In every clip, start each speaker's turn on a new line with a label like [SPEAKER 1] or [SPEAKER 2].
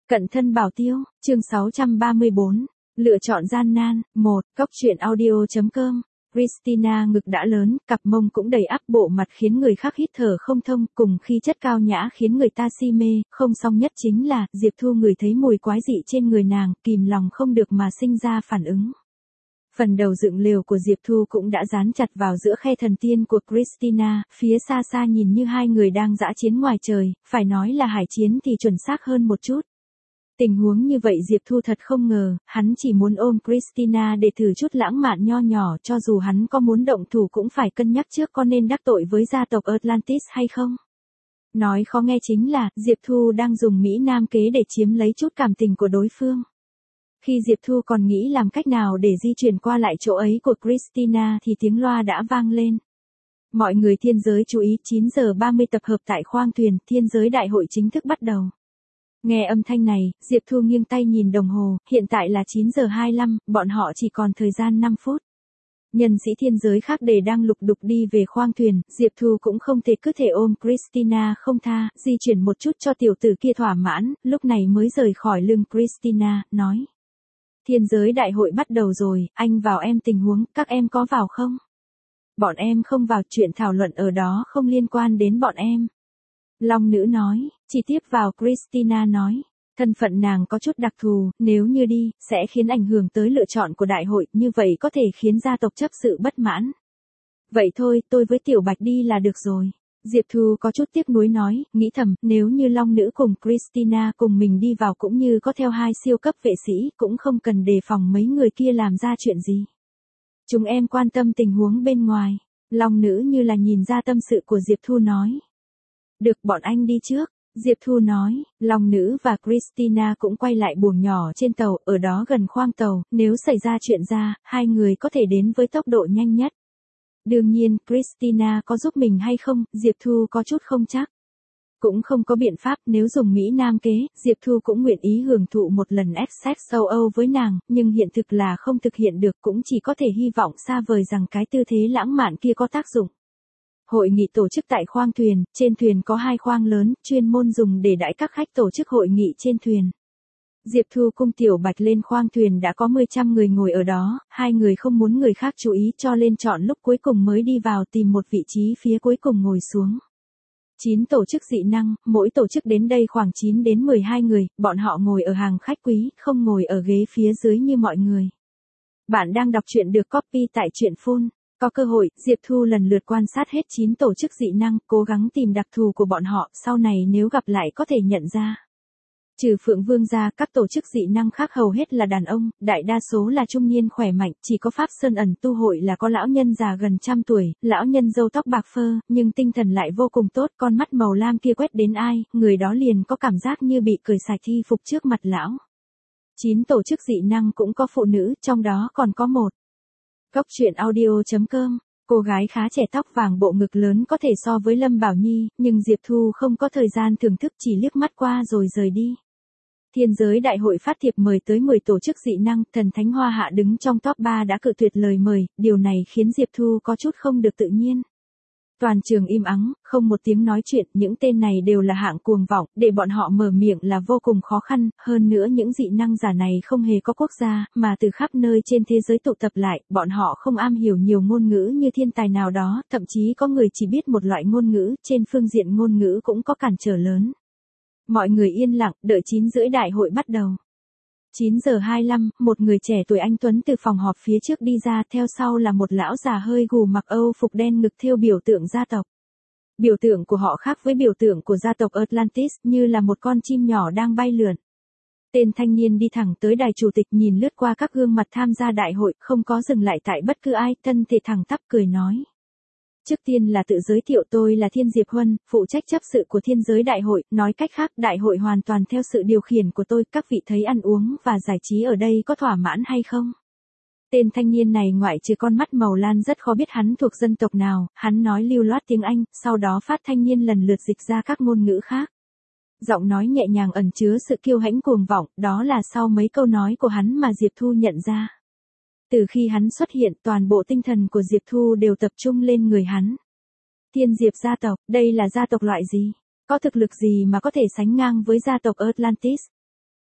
[SPEAKER 1] Cận thân bảo tiêu, chương 634. Lựa chọn gian nan. 1. Cóc truyện audio.com. Christina ngực đã lớn, cặp mông cũng đầy ắp, bộ mặt khiến người khác hít thở không thông, cùng khí chất cao nhã khiến người ta si mê. Không xong nhất chính là, Diệp Thu ngửi thấy mùi quái dị trên người nàng, kìm lòng không được mà sinh ra phản ứng. Phần đầu dựng lều của Diệp Thu cũng đã dán chặt vào giữa khe thần tiên của Christina, phía xa xa nhìn như hai người đang dã chiến ngoài trời, phải nói là hải chiến thì chuẩn xác hơn một chút. Tình huống như vậy Diệp Thu thật không ngờ, hắn chỉ muốn ôm Christina để thử chút lãng mạn nho nhỏ, cho dù hắn có muốn động thủ cũng phải cân nhắc trước có nên đắc tội với gia tộc Atlantis hay không. Nói khó nghe chính là, Diệp Thu đang dùng Mỹ Nam kế để chiếm lấy chút cảm tình của đối phương. Khi Diệp Thu còn nghĩ làm cách nào để di chuyển qua lại chỗ ấy của Christina thì tiếng loa đã vang lên. Mọi người thiên giới chú ý, 9 giờ 30 tập hợp tại khoang thuyền, thiên giới đại hội chính thức bắt đầu. Nghe âm thanh này, Diệp Thu nghiêng tay nhìn đồng hồ, hiện tại là 9 giờ 25, bọn họ chỉ còn thời gian 5 phút. Nhân sĩ thiên giới khác để đang lục đục đi về khoang thuyền, Diệp Thu cũng không thể cứ thể ôm Christina không tha, di chuyển một chút cho tiểu tử kia thỏa mãn, lúc này mới rời khỏi lưng Christina, nói. Thiên giới đại hội bắt đầu rồi, anh vào em tình huống, các em có vào không? Bọn em không vào, chuyện thảo luận ở đó không liên quan đến bọn em. Long nữ nói, chỉ tiếp vào Christina nói, thân phận nàng có chút đặc thù, nếu như đi, sẽ khiến ảnh hưởng tới lựa chọn của đại hội, như vậy có thể khiến gia tộc chấp sự bất mãn. Vậy thôi, tôi với Tiểu Bạch đi là được rồi. Diệp Thu có chút tiếc nuối nói, nghĩ thầm, nếu như Long nữ cùng Christina cùng mình đi vào cũng như có theo hai siêu cấp vệ sĩ, cũng không cần đề phòng mấy người kia làm ra chuyện gì. Chúng em quan tâm tình huống bên ngoài. Long nữ như là nhìn ra tâm sự của Diệp Thu nói. Được, bọn anh đi trước. Diệp Thu nói, Long nữ và Christina cũng quay lại buồng nhỏ trên tàu, ở đó gần khoang tàu, nếu xảy ra chuyện ra, hai người có thể đến với tốc độ nhanh nhất. Đương nhiên, Christina có giúp mình hay không, Diệp Thu có chút không chắc. Cũng không có biện pháp, nếu dùng Mỹ Nam kế, Diệp Thu cũng nguyện ý hưởng thụ một lần sex châu Âu với nàng, nhưng hiện thực là không thực hiện được, cũng chỉ có thể hy vọng xa vời rằng cái tư thế lãng mạn kia có tác dụng. Hội nghị tổ chức tại khoang thuyền, trên thuyền có 2 khoang lớn, chuyên môn dùng để đãi các khách tổ chức hội nghị trên thuyền. Diệp Thu cùng Tiểu Bạch lên khoang thuyền đã có 10 người ngồi ở đó, hai người không muốn người khác chú ý cho lên chọn lúc cuối cùng mới đi vào tìm một vị trí phía cuối cùng ngồi xuống. 9 tổ chức dị năng, mỗi tổ chức đến đây khoảng 9 đến 12 người, bọn họ ngồi ở hàng khách quý, không ngồi ở ghế phía dưới như mọi người. Bạn đang đọc truyện được copy tại truyện Phun. Có cơ hội, Diệp Thu lần lượt quan sát hết 9 tổ chức dị năng, cố gắng tìm đặc thù của bọn họ, sau này nếu gặp lại có thể nhận ra. Trừ Phượng Vương ra, các tổ chức dị năng khác hầu hết là đàn ông, đại đa số là trung niên khỏe mạnh, chỉ có Pháp Sơn ẩn tu hội là có lão nhân già gần 100 tuổi, lão nhân râu tóc bạc phơ, nhưng tinh thần lại vô cùng tốt, con mắt màu lam kia quét đến ai, người đó liền có cảm giác như bị cởi sạch thi phục trước mặt lão. 9 tổ chức dị năng cũng có phụ nữ, trong đó còn có một. Cóc truyện audio.com. Cô gái khá trẻ, tóc vàng, bộ ngực lớn có thể so với Lâm Bảo Nhi, nhưng Diệp Thu không có thời gian thưởng thức, chỉ liếc mắt qua rồi rời đi. Thiên giới đại hội phát thiệp mời tới 10 tổ chức dị năng, thần thánh Hoa Hạ đứng trong top 3 đã cự tuyệt lời mời, điều này khiến Diệp Thu có chút không được tự nhiên. Toàn trường im ắng, không một tiếng nói chuyện, những tên này đều là hạng cuồng vọng, để bọn họ mở miệng là vô cùng khó khăn, hơn nữa những dị năng giả này không hề có quốc gia, mà từ khắp nơi trên thế giới tụ tập lại, bọn họ không am hiểu nhiều ngôn ngữ như thiên tài nào đó, thậm chí có người chỉ biết một loại ngôn ngữ, trên phương diện ngôn ngữ cũng có cản trở lớn. Mọi người yên lặng, đợi 9 rưỡi đại hội bắt đầu. 9 giờ 25, một người trẻ tuổi anh tuấn từ phòng họp phía trước đi ra, theo sau là một lão già hơi gù mặc Âu phục đen, ngực thêu biểu tượng gia tộc. Biểu tượng của họ khác với biểu tượng của gia tộc Atlantis, như là một con chim nhỏ đang bay lượn. Tên thanh niên đi thẳng tới đài chủ tịch, nhìn lướt qua các gương mặt tham gia đại hội, không có dừng lại tại bất cứ ai, thân thể thẳng tắp cười nói. Trước tiên là tự giới thiệu, tôi là Thiên Diệp Huân, phụ trách chấp sự của thiên giới đại hội, nói cách khác, đại hội hoàn toàn theo sự điều khiển của tôi, các vị thấy ăn uống và giải trí ở đây có thỏa mãn hay không? Tên thanh niên này ngoại trừ con mắt màu lan rất khó biết hắn thuộc dân tộc nào, hắn nói lưu loát tiếng Anh, sau đó phát thanh niên lần lượt dịch ra các ngôn ngữ khác. Giọng nói nhẹ nhàng ẩn chứa sự kiêu hãnh cuồng vọng, đó là sau mấy câu nói của hắn mà Diệp Thu nhận ra. Từ khi hắn xuất hiện, toàn bộ tinh thần của Diệp Thu đều tập trung lên người hắn. Thiên Diệp gia tộc, đây là gia tộc loại gì? Có thực lực gì mà có thể sánh ngang với gia tộc Atlantis?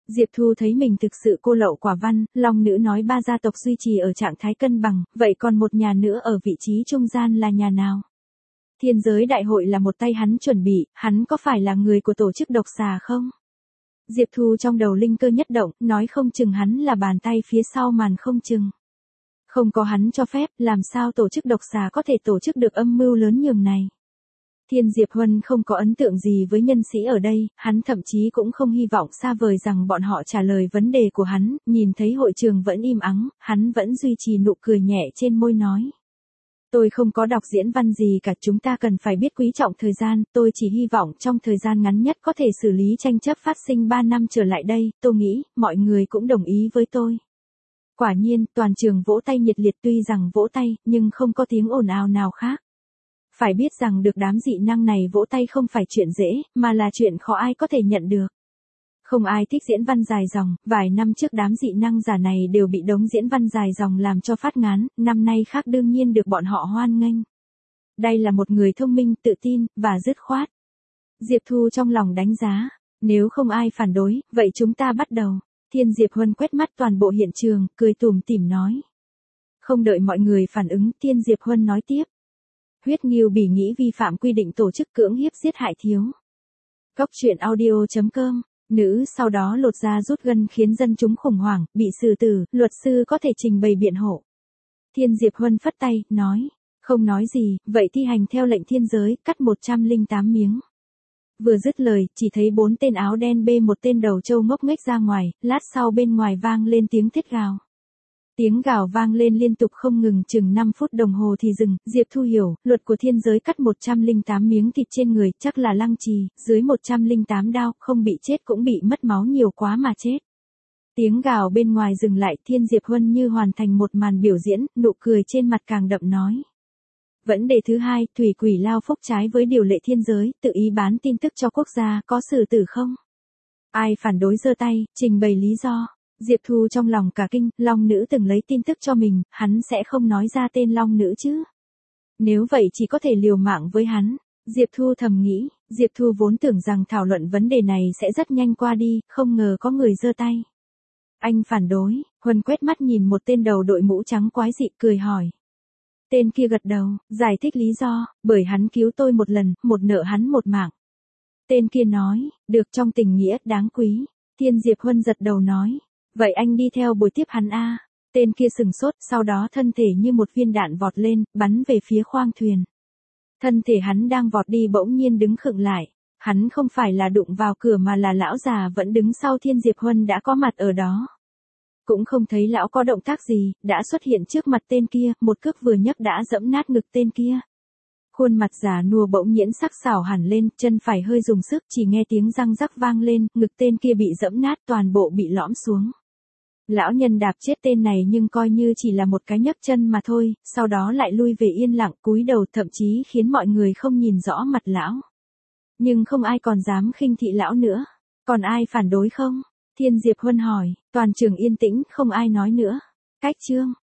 [SPEAKER 1] Diệp Thu thấy mình thực sự cô lậu quả văn, Long Nữ nói 3 gia tộc duy trì ở trạng thái cân bằng, vậy còn một nhà nữa ở vị trí trung gian là nhà nào? Thiên giới đại hội là một tay hắn chuẩn bị, hắn có phải là người của tổ chức độc xà không? Diệp Thu trong đầu linh cơ nhất động, nói không chừng hắn là bàn tay phía sau màn không chừng. Không có hắn cho phép, làm sao tổ chức độc xà có thể tổ chức được âm mưu lớn nhường này? Thiên Diệp Huân không có ấn tượng gì với nhân sĩ ở đây, hắn thậm chí cũng không hy vọng xa vời rằng bọn họ trả lời vấn đề của hắn, nhìn thấy hội trường vẫn im ắng, hắn vẫn duy trì nụ cười nhẹ trên môi nói. Tôi không có đọc diễn văn gì cả, chúng ta cần phải biết quý trọng thời gian, tôi chỉ hy vọng trong thời gian ngắn nhất có thể xử lý tranh chấp phát sinh 3 năm trở lại đây, tôi nghĩ, mọi người cũng đồng ý với tôi. Quả nhiên, toàn trường vỗ tay nhiệt liệt, tuy rằng vỗ tay, nhưng không có tiếng ồn ào nào khác. Phải biết rằng được đám dị năng này vỗ tay không phải chuyện dễ, mà là chuyện khó ai có thể nhận được. Không ai thích diễn văn dài dòng, vài năm trước đám dị năng giả này đều bị đống diễn văn dài dòng làm cho phát ngán, năm nay khác đương nhiên được bọn họ hoan nghênh. Đây là một người thông minh, tự tin, và dứt khoát. Diệp Thu trong lòng đánh giá, nếu không ai phản đối, vậy chúng ta bắt đầu. Thiên Diệp Huân quét mắt toàn bộ hiện trường, cười tủm tỉm nói. Không đợi mọi người phản ứng, Thiên Diệp Huân nói tiếp. Huyết Nghiêu Bỉ nghĩ vi phạm quy định tổ chức cưỡng hiếp giết hại thiếu. Cốc truyện audio.com. Nữ sau đó lột da rút gân khiến dân chúng khủng hoảng, bị xử tử, luật sư có thể trình bày biện hộ. Thiên Diệp Huân phất tay, nói. Không nói gì, vậy thi hành theo lệnh thiên giới, cắt 108 miếng. Vừa dứt lời, chỉ thấy 4 tên áo đen bê một tên đầu trâu ngốc nghếch ra ngoài, lát sau bên ngoài vang lên tiếng thét gào. Tiếng gào vang lên liên tục không ngừng, chừng 5 phút đồng hồ thì dừng. Diệp Thu hiểu, luật của thiên giới cắt 108 miếng thịt trên người, chắc là lăng trì, dưới 108 đao, không bị chết cũng bị mất máu nhiều quá mà chết. Tiếng gào bên ngoài dừng lại, Thiên Diệp Huân như hoàn thành một màn biểu diễn, nụ cười trên mặt càng đậm nói. Vấn đề thứ hai, Thủy Quỷ Lao Phúc trái với điều lệ thiên giới, tự ý bán tin tức cho quốc gia, có xử tử không? Ai phản đối giơ tay, trình bày lý do. Diệp Thu trong lòng cả kinh, Long Nữ từng lấy tin tức cho mình, hắn sẽ không nói ra tên Long Nữ chứ. Nếu vậy chỉ có thể liều mạng với hắn. Diệp Thu thầm nghĩ, Diệp Thu vốn tưởng rằng thảo luận vấn đề này sẽ rất nhanh qua đi, không ngờ có người giơ tay. Anh phản đối, Huân quét mắt nhìn một tên đầu đội mũ trắng quái dị cười hỏi. Tên kia gật đầu, giải thích lý do, bởi hắn cứu tôi một lần, một nợ hắn một mạng. Tên kia nói, được trong tình nghĩa đáng quý. Thiên Diệp Huân giật đầu nói. Vậy anh đi theo buổi tiếp hắn a? Tên kia sừng sốt, sau đó thân thể như một viên đạn vọt lên, bắn về phía khoang thuyền. Thân thể hắn đang vọt đi bỗng nhiên đứng khựng lại. Hắn không phải là đụng vào cửa mà là lão già vẫn đứng sau Thiên Diệp Huân đã có mặt ở đó. Cũng không thấy lão có động tác gì, đã xuất hiện trước mặt tên kia, một cước vừa nhấc đã giẫm nát ngực tên kia. Khuôn mặt già nua bỗng nhiễm sắc sảo hẳn lên, chân phải hơi dùng sức, chỉ nghe tiếng răng rắc vang lên, ngực tên kia bị giẫm nát, toàn bộ bị lõm xuống. Lão nhân đạp chết tên này nhưng coi như chỉ là một cái nhấc chân mà thôi, sau đó lại lui về yên lặng, cúi đầu, thậm chí khiến mọi người không nhìn rõ mặt lão. Nhưng không ai còn dám khinh thị lão nữa. Còn ai phản đối không? Thiên Diệp Huân hỏi, toàn trường yên tĩnh, không ai nói nữa. Cách chương